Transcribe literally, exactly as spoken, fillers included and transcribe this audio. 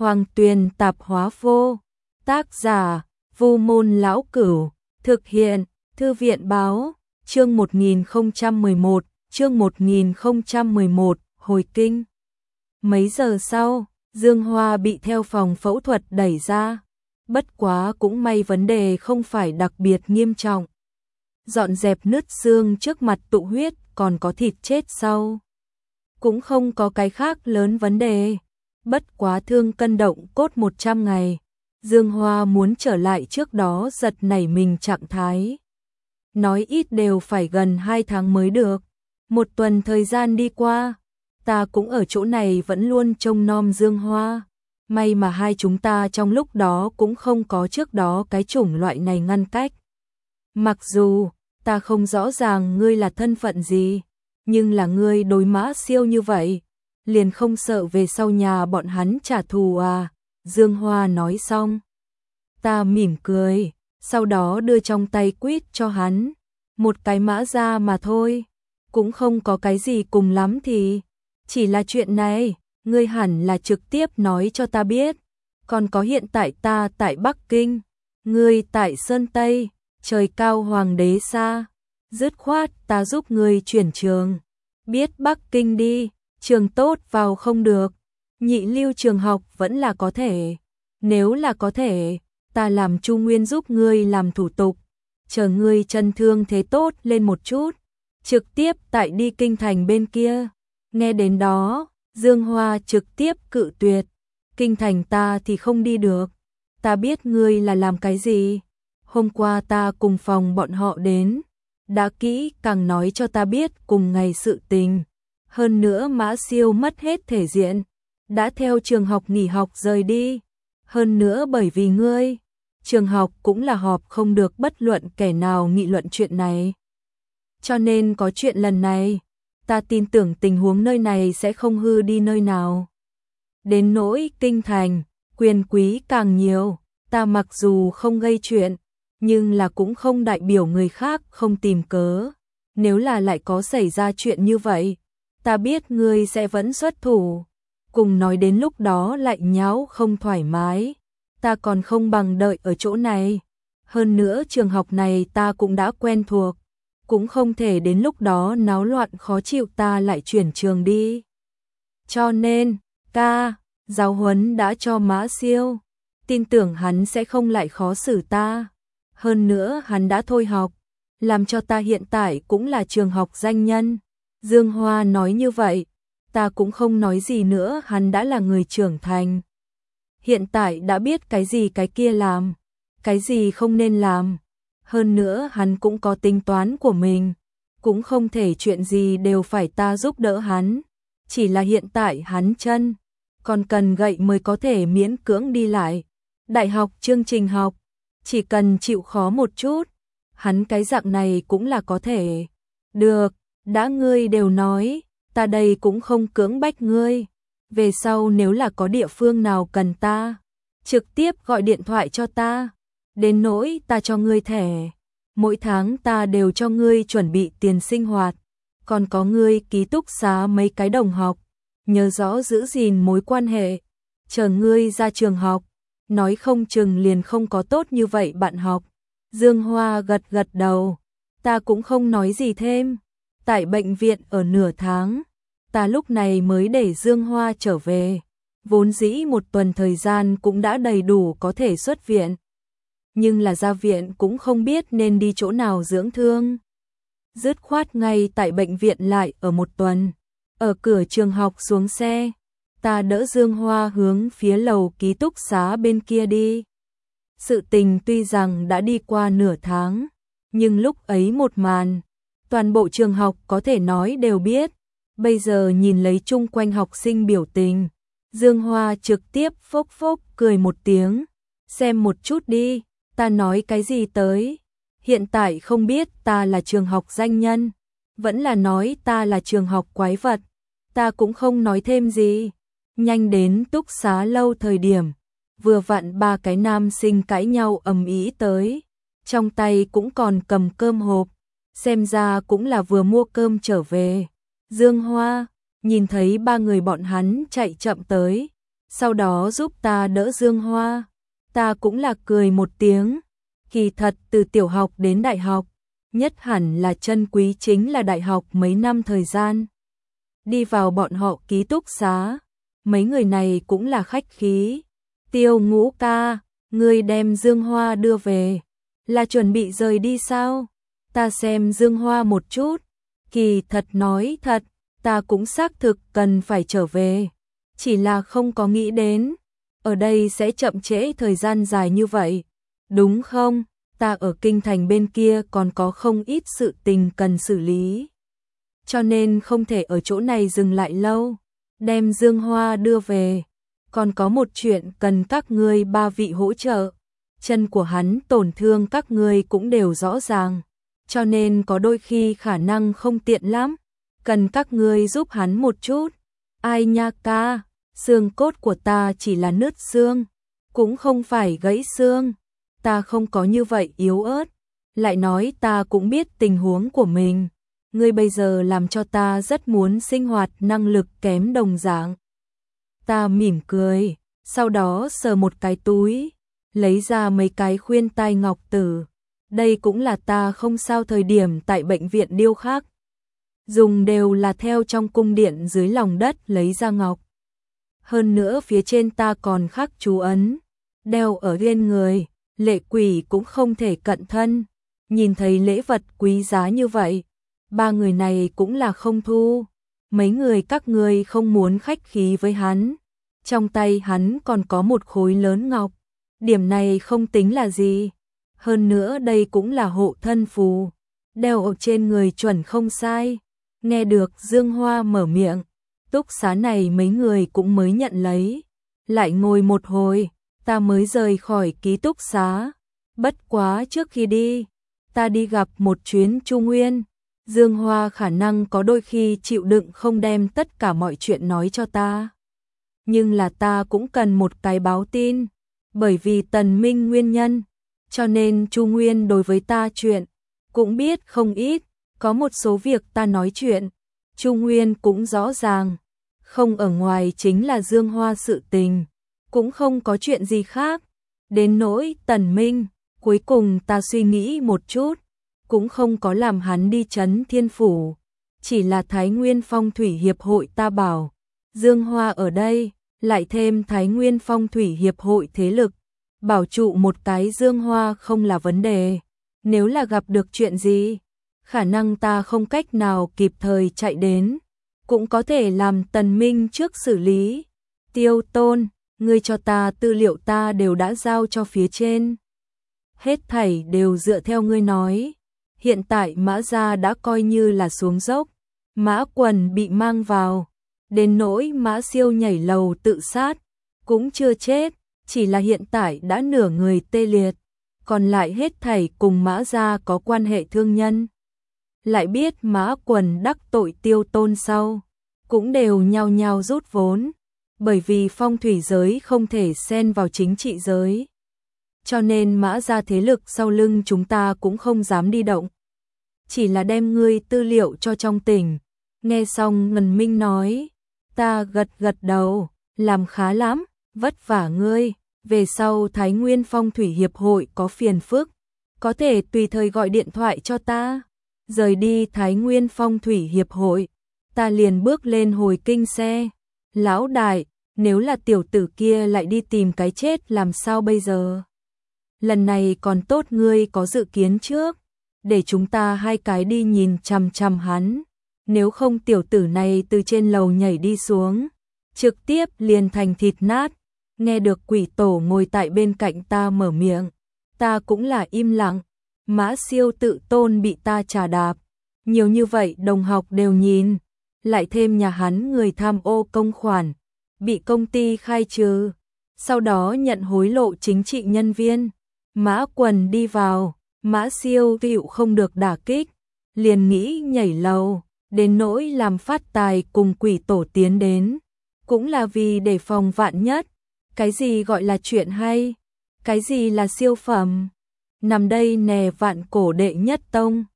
Hoàng Tuyền Tạp Hóa Vô. Tác giả: Vu Môn Lão Cửu. Thực hiện: Thư viện Báo. Chương một nghìn không trăm mười một, chương một nghìn không trăm mười một, hồi kinh. Mấy giờ sau, Dương Hoa bị theo phòng phẫu thuật đẩy ra. Bất quá cũng may vấn đề không phải đặc biệt nghiêm trọng. Dọn dẹp nứt xương trước mặt tụ huyết, còn có thịt chết sau. Cũng không có cái khác lớn vấn đề. Bất quá thương cân động cốt một trăm ngày. Dương Hoa muốn trở lại trước đó giật nảy mình trạng thái. Nói ít đều phải gần hai tháng mới được. Một tuần thời gian đi qua, ta cũng ở chỗ này vẫn luôn trông nom Dương Hoa. May mà hai chúng ta trong lúc đó cũng không có trước đó cái chủng loại này ngăn cách. Mặc dù ta không rõ ràng ngươi là thân phận gì, nhưng là ngươi đối Mã Siêu như vậy, liền không sợ về sau nhà bọn hắn trả thù à? Dương Hoa nói xong, ta mỉm cười, sau đó đưa trong tay quýt cho hắn, một cái mã ra mà thôi, cũng không có cái gì cùng lắm thì, chỉ là chuyện này, ngươi hẳn là trực tiếp nói cho ta biết, còn có hiện tại ta tại Bắc Kinh, ngươi tại Sơn Tây, trời cao hoàng đế xa, dứt khoát ta giúp ngươi chuyển trường, biết Bắc Kinh đi, trường tốt vào không được, nhị lưu trường học vẫn là có thể, nếu là có thể, ta làm Chu Nguyên giúp ngươi làm thủ tục, chờ ngươi chân thương thế tốt lên một chút, trực tiếp tại đi kinh thành bên kia. Nghe đến đó, Dương Hoa trực tiếp cự tuyệt, kinh thành ta thì không đi được, ta biết ngươi là làm cái gì, hôm qua ta cùng phòng bọn họ đến, đã kỹ càng nói cho ta biết cùng ngày sự tình, hơn nữa Mã Siêu mất hết thể diện, đã theo trường học nghỉ học rời đi, hơn nữa bởi vì ngươi, trường học cũng là họp không được bất luận kẻ nào nghị luận chuyện này. Cho nên có chuyện lần này, ta tin tưởng tình huống nơi này sẽ không hư đi nơi nào. Đến nỗi kinh thành, quyền quý càng nhiều, ta mặc dù không gây chuyện, nhưng là cũng không đại biểu người khác không tìm cớ. Nếu là lại có xảy ra chuyện như vậy, ta biết ngươi sẽ vẫn xuất thủ. Cùng nói đến lúc đó lại nháo không thoải mái, ta còn không bằng đợi ở chỗ này. Hơn nữa trường học này ta cũng đã quen thuộc, cũng không thể đến lúc đó náo loạn khó chịu ta lại chuyển trường đi. Cho nên, ca, giáo huấn đã cho Mã Siêu, tin tưởng hắn sẽ không lại khó xử ta. Hơn nữa hắn đã thôi học, làm cho ta hiện tại cũng là trường học danh nhân. Dương Hoa nói như vậy, ta cũng không nói gì nữa, hắn đã là người trưởng thành. Hiện tại đã biết cái gì cái kia làm, cái gì không nên làm. Hơn nữa hắn cũng có tính toán của mình, cũng không thể chuyện gì đều phải ta giúp đỡ hắn. Chỉ là hiện tại hắn chân, còn cần gậy mới có thể miễn cưỡng đi lại. Đại học chương trình học, chỉ cần chịu khó một chút, hắn cái dạng này cũng là có thể. Được, đã ngươi đều nói, ta đây cũng không cưỡng bách ngươi. Về sau nếu là có địa phương nào cần ta, trực tiếp gọi điện thoại cho ta. Đến nỗi ta cho ngươi thẻ, mỗi tháng ta đều cho ngươi chuẩn bị tiền sinh hoạt, còn có ngươi ký túc xá mấy cái đồng học, nhớ rõ giữ gìn mối quan hệ, chờ ngươi ra trường học, nói không chừng liền không có tốt như vậy bạn học. Dương Hoa gật gật đầu, ta cũng không nói gì thêm. Tại bệnh viện ở nửa tháng, ta lúc này mới để Dương Hoa trở về, vốn dĩ một tuần thời gian cũng đã đầy đủ có thể xuất viện. Nhưng là ra viện cũng không biết nên đi chỗ nào dưỡng thương. Dứt khoát ngay tại bệnh viện lại ở một tuần, ở cửa trường học xuống xe, ta đỡ Dương Hoa hướng phía lầu ký túc xá bên kia đi. Sự tình tuy rằng đã đi qua nửa tháng, nhưng lúc ấy một màn, toàn bộ trường học có thể nói đều biết. Bây giờ nhìn lấy chung quanh học sinh biểu tình, Dương Hoa trực tiếp phốc phốc cười một tiếng, xem một chút đi, ta nói cái gì tới, hiện tại không biết ta là trường học danh nhân, vẫn là nói ta là trường học quái vật, ta cũng không nói thêm gì. Nhanh đến túc xá lâu thời điểm, vừa vặn ba cái nam sinh cãi nhau ầm ĩ tới, trong tay cũng còn cầm cơm hộp, xem ra cũng là vừa mua cơm trở về. Dương Hoa nhìn thấy ba người bọn hắn chạy chậm tới, sau đó giúp ta đỡ Dương Hoa. Ta cũng là cười một tiếng, kỳ thật từ tiểu học đến đại học, nhất hẳn là chân quý chính là đại học mấy năm thời gian. Đi vào bọn họ ký túc xá, mấy người này cũng là khách khí. Tiêu Ngũ ca, ngươi đem Dương Hoa đưa về, là chuẩn bị rời đi sao? Ta xem Dương Hoa một chút, kỳ thật nói thật, ta cũng xác thực cần phải trở về, chỉ là không có nghĩ đến, ở đây sẽ chậm trễ thời gian dài như vậy, đúng không? Ta ở kinh thành bên kia còn có không ít sự tình cần xử lý, cho nên không thể ở chỗ này dừng lại lâu, đem Dương Hoa đưa về. Còn có một chuyện cần các ngươi ba vị hỗ trợ, chân của hắn tổn thương các ngươi cũng đều rõ ràng, cho nên có đôi khi khả năng không tiện lắm, cần các ngươi giúp hắn một chút. Ai nha ca, xương cốt của ta chỉ là nứt xương, cũng không phải gãy xương, ta không có như vậy yếu ớt, lại nói ta cũng biết tình huống của mình, ngươi bây giờ làm cho ta rất muốn sinh hoạt năng lực kém đồng dạng. Ta mỉm cười, sau đó sờ một cái túi, lấy ra mấy cái khuyên tai ngọc tử. Đây cũng là ta không sao thời điểm tại bệnh viện điêu khắc. Dùng đều là theo trong cung điện dưới lòng đất lấy ra ngọc. Hơn nữa phía trên ta còn khắc chú ấn, đeo ở trên người, lệ quỷ cũng không thể cận thân. Nhìn thấy lễ vật quý giá như vậy, ba người này cũng là không thu. Mấy người các ngươi không muốn khách khí với hắn. Trong tay hắn còn có một khối lớn ngọc, điểm này không tính là gì. Hơn nữa đây cũng là hộ thân phù, đeo ở trên người chuẩn không sai. Nghe được Dương Hoa mở miệng, túc xá này mấy người cũng mới nhận lấy. Lại ngồi một hồi, ta mới rời khỏi ký túc xá. Bất quá trước khi đi, ta đi gặp một chuyến Chu Nguyên. Dương Hoa khả năng có đôi khi chịu đựng không đem tất cả mọi chuyện nói cho ta. Nhưng là ta cũng cần một cái báo tin, bởi vì Tần Minh nguyên nhân, cho nên Chu Nguyên đối với ta chuyện cũng biết không ít, có một số việc ta nói chuyện, Chu Nguyên cũng rõ ràng, không ở ngoài chính là Dương Hoa sự tình, cũng không có chuyện gì khác. Đến nỗi Tần Minh, cuối cùng ta suy nghĩ một chút, cũng không có làm hắn đi trấn Thiên Phủ, chỉ là Thái Nguyên Phong Thủy Hiệp hội ta bảo, Dương Hoa ở đây, lại thêm Thái Nguyên Phong Thủy Hiệp hội thế lực, bảo trụ một cái Dương Hoa không là vấn đề. Nếu là gặp được chuyện gì, khả năng ta không cách nào kịp thời chạy đến, cũng có thể làm Tần Minh trước xử lý. Tiêu Tôn, ngươi cho ta tư liệu ta đều đã giao cho phía trên. Hết thảy đều dựa theo ngươi nói. Hiện tại Mã gia đã coi như là xuống dốc, Mã Quần bị mang vào, đến nỗi Mã Siêu nhảy lầu tự sát, cũng chưa chết, chỉ là hiện tại đã nửa người tê liệt, còn lại hết thảy cùng Mã gia có quan hệ thương nhân. Lại biết Mã Quần đắc tội Tiêu Tôn sau, cũng đều nhao nhao rút vốn, bởi vì phong thủy giới không thể xen vào chính trị giới. Cho nên Mã gia thế lực sau lưng chúng ta cũng không dám đi động. Chỉ là đem ngươi tư liệu cho trong tỉnh. Nghe xong Ngân Minh nói, ta gật gật đầu, làm khá lắm, vất vả ngươi. Về sau Thái Nguyên Phong Thủy Hiệp hội có phiền phức, có thể tùy thời gọi điện thoại cho ta. Rời đi Thái Nguyên Phong Thủy Hiệp hội, ta liền bước lên hồi kinh xe. Lão đại, nếu là tiểu tử kia lại đi tìm cái chết làm sao bây giờ? Lần này còn tốt ngươi có dự kiến trước, để chúng ta hai cái đi nhìn chằm chằm hắn. Nếu không tiểu tử này từ trên lầu nhảy đi xuống, trực tiếp liền thành thịt nát. Nghe được quỷ tổ ngồi tại bên cạnh ta mở miệng, ta cũng là im lặng. Mã Siêu tự tôn bị ta trà đạp, nhiều như vậy đồng học đều nhìn, lại thêm nhà hắn người tham ô công khoản, bị công ty khai trừ, sau đó nhận hối lộ chính trị nhân viên. Mã Quần đi vào, Mã Siêu chịu không được đả kích, liền nghĩ nhảy lầu, đến nỗi làm phát tài cùng quỷ tổ tiến đến, cũng là vì để phòng vạn nhất. Cái gì gọi là chuyện hay? Cái gì là siêu phẩm? Nằm đây nè vạn cổ đệ nhất tông,